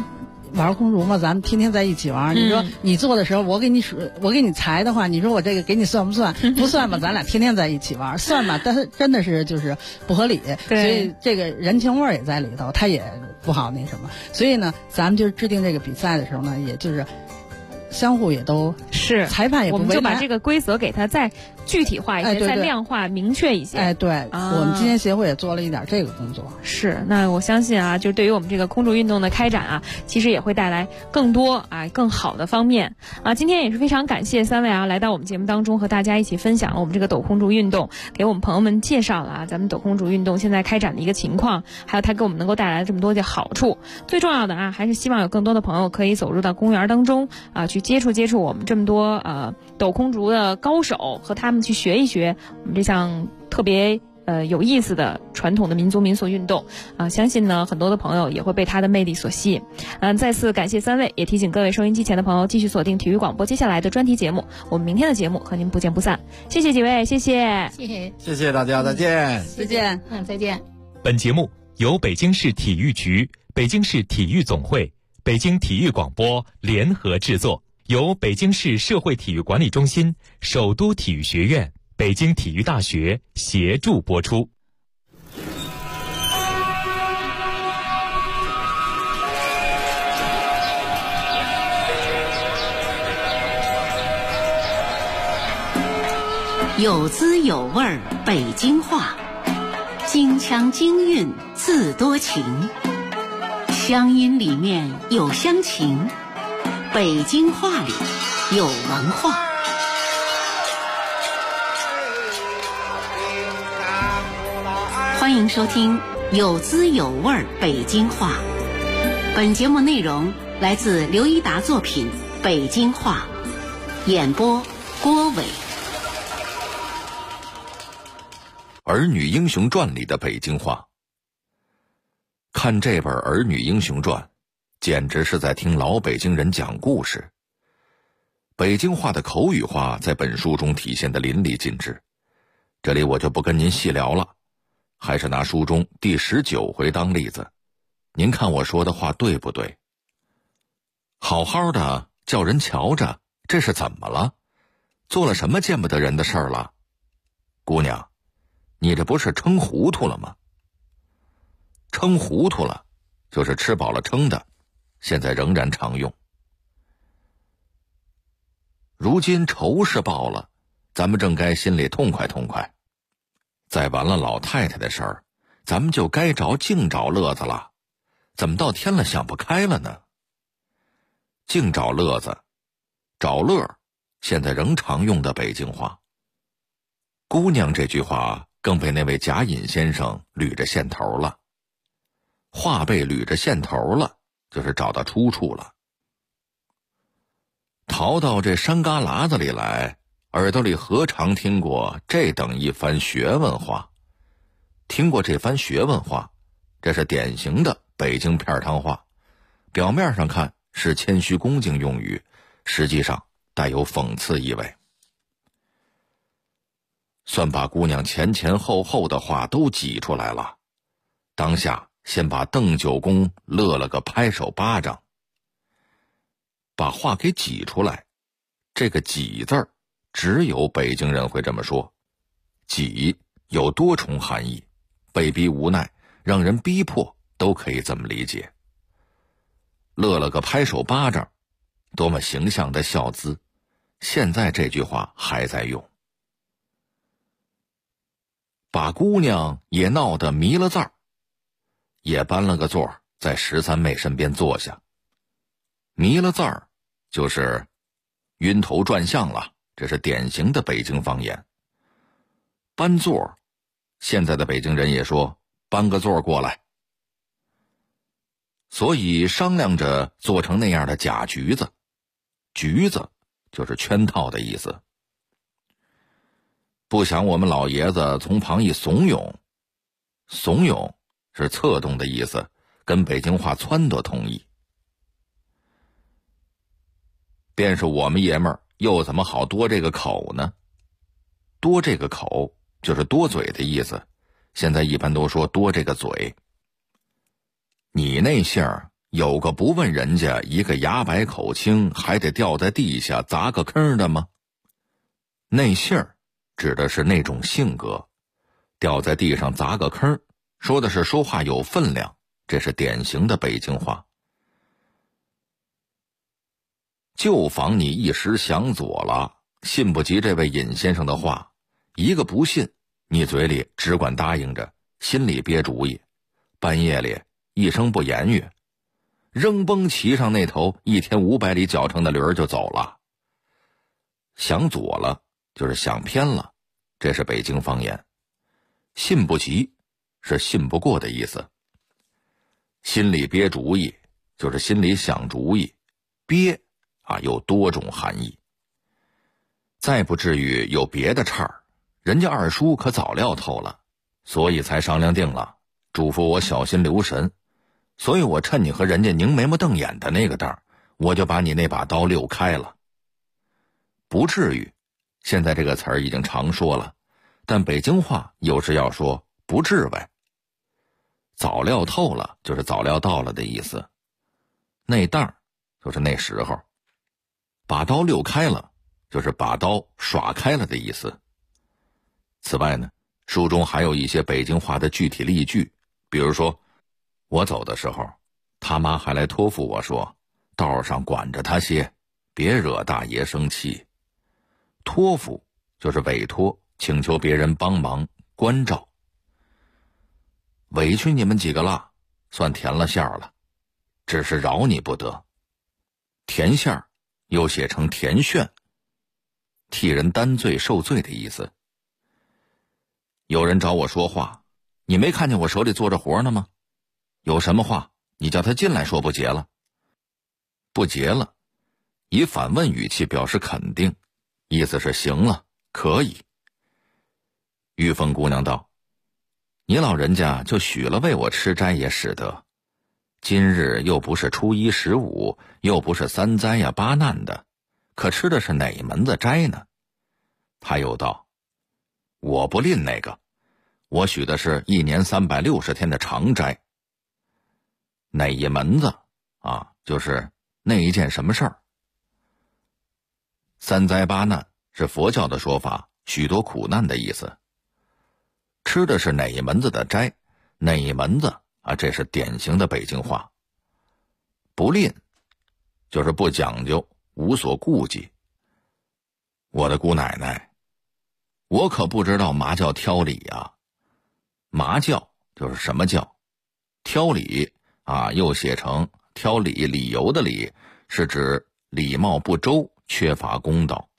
玩空竹嘛，咱们天天在一起玩。你说你做的时候，我给你裁的话，你说我这个给你算不算？不算吧，咱俩天天在一起玩。算吧，但是真的是就是不合理，所以这个人情味儿也在里头，他也不好那什么。所以呢，咱们就制定这个比赛的时候呢，也就是相互也都是裁判也不为难， 我们就把这个规则给它再具体化一些，再量化明确一些。 对，我们今天协会也做了一点这个工作。 是，那我相信啊，就对于我们这个空竹运动的开展啊，其实也会带来更多更好的方面啊。今天也是非常感谢3位啊来到我们节目当中，和大家一起分享了我们这个抖空竹运动，给我们朋友们介绍了咱们抖空竹运动现在开展的一个情况，还有它给我们能够带来这么多的好处。最重要的还是希望有更多的朋友可以走入到公园当中去接触我们这么多抖空竹的高手，和他们去学一学我们这项特别有意思的传统的民族民俗运动相信呢很多的朋友也会被它的魅力所吸引。再次感谢3位，也提醒各位收音机前的朋友继续锁定体育广播接下来的专题节目，我们明天的节目和您不见不散。谢谢几位，谢谢大家，再见， 再见， 再见。 本节目由北京市体育局、北京市体育总会、北京体育广播联合制作，由北京市社会体育管理中心、首都体育学院、北京体育大学协助播出。 有滋有味儿北京话，京腔京韵自多情，乡音里面有乡情，北京话里有文化。欢迎收听有滋有味儿北京话。本节目内容来自刘一达作品《北京话》，演播郭伟。 儿女英雄传里的北京话。看这本儿女英雄传，简直是在听老北京人讲故事。北京话的口语化在本书中体现得淋漓尽致，这里我就不跟您细聊了，还是拿书中第19回当例子，您看我说的话对不对？好好的叫人瞧着，这是怎么了？做了什么见不得人的事儿了？姑娘，你这不是撑糊涂了吗？撑糊涂了就是吃饱了撑的，现在仍然常用。如今仇是报了，咱们正该心里痛快痛快。再完了老太太的事儿，咱们就该净找乐子了，怎么到天了想不开了呢？净找乐子，找乐，现在仍常用的北京话。姑娘这句话更被那位贾隐先生捋着线头了。话被捋着线头了，就是找到出处了。逃到这山旮旯子里来，耳朵里何尝听过这等一番学问话？听过这番学问话，这是典型的北京片汤话，表面上看是谦虚恭敬用语，实际上带有讽刺意味。算把姑娘前前后后的话都挤出来了，当下先把邓九公乐了个拍手巴掌。把话给挤出来，这个挤字儿只有北京人会这么说。挤有多重含义，被逼无奈，让人逼迫，都可以这么理解。乐了个拍手巴掌，多么形象的笑姿，现在这句话还在用。把姑娘也闹得迷了字儿，也搬了个座在13妹身边坐下。迷了字儿就是晕头转向了，这是典型的北京方言。搬座，现在的北京人也说搬个座过来。所以商量着做成那样的假局子，局子就是圈套的意思。不想我们老爷子从旁一怂恿，怂恿是策动的意思，跟北京话撺掇同义。便是我们爷们儿又怎么好多这个口呢？多这个口就是多嘴的意思，现在一般都说多这个嘴。你那姓有个不问人家一个牙白口清还得掉在地下砸个坑的吗？那性儿指的是那种性格，掉在地上砸个坑，说的是说话有分量，这是典型的北京话。就防你一时想左了，信不及这位尹先生的话，一个不信，你嘴里只管答应着，心里憋主意，半夜里一声不言语，扔崩骑上那头1500里脚程的驴儿就走了。想左了就是想偏了，这是北京方言。信不及是信不过的意思。心里憋主意就是心里想主意，憋有多种含义。再不至于有别的岔儿，人家二叔可早料透了，所以才商量定了，嘱咐我小心留神。所以我趁你和人家拧眉毛瞪眼的那个当，我就把你那把刀溜开了。不至于，现在这个词儿已经常说了，但北京话有时要说不至为。早料透了就是早料到了的意思，那当就是那时候，把刀溜开了就是把刀耍开了的意思。此外呢，书中还有一些北京话的具体例句，比如说我走的时候，他妈还来托付我说，道上管着他些，别惹大爷生气。托付就是委托，请求别人帮忙关照。委屈你们几个了，算填了馅儿了，只是饶你不得。填馅儿又写成填炫，替人担罪受罪的意思。有人找我说话，你没看见我手里做着活呢吗？有什么话你叫他进来说不结了。不结了，以反问语气表示肯定，意思是行了，可以。玉凤姑娘道，你老人家就许了为我吃斋也使得，今日又不是初一15，又不是三灾呀八难的，可吃的是哪门子斋呢？他又道，我不吝那个，我许的是1年360天的长斋。哪一门子就是那一件什么事儿。三灾八难是佛教的说法，许多苦难的意思。吃的是哪一门子的斋，哪一门子这是典型的北京话。不吝就是不讲究，无所顾忌。我的姑奶奶，我可不知道嘛叫挑理呀。嘛教就是什么教，挑理又写成挑理，理由的理，是指礼貌不周，缺乏公道。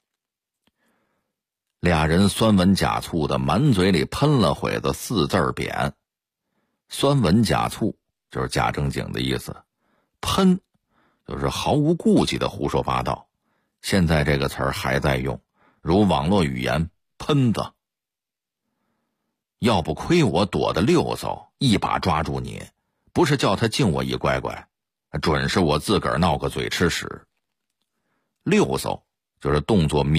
俩人酸文假醋的满嘴里喷了会子4字贬。酸文假醋就是假正经的意思，喷就是毫无顾忌的胡说八道。现在这个词儿还在用，如网络语言喷子。要不亏我躲得溜嗖，一把抓住你，不是叫他敬我一乖乖，准是我自个儿闹个嘴吃屎。溜嗖就是动作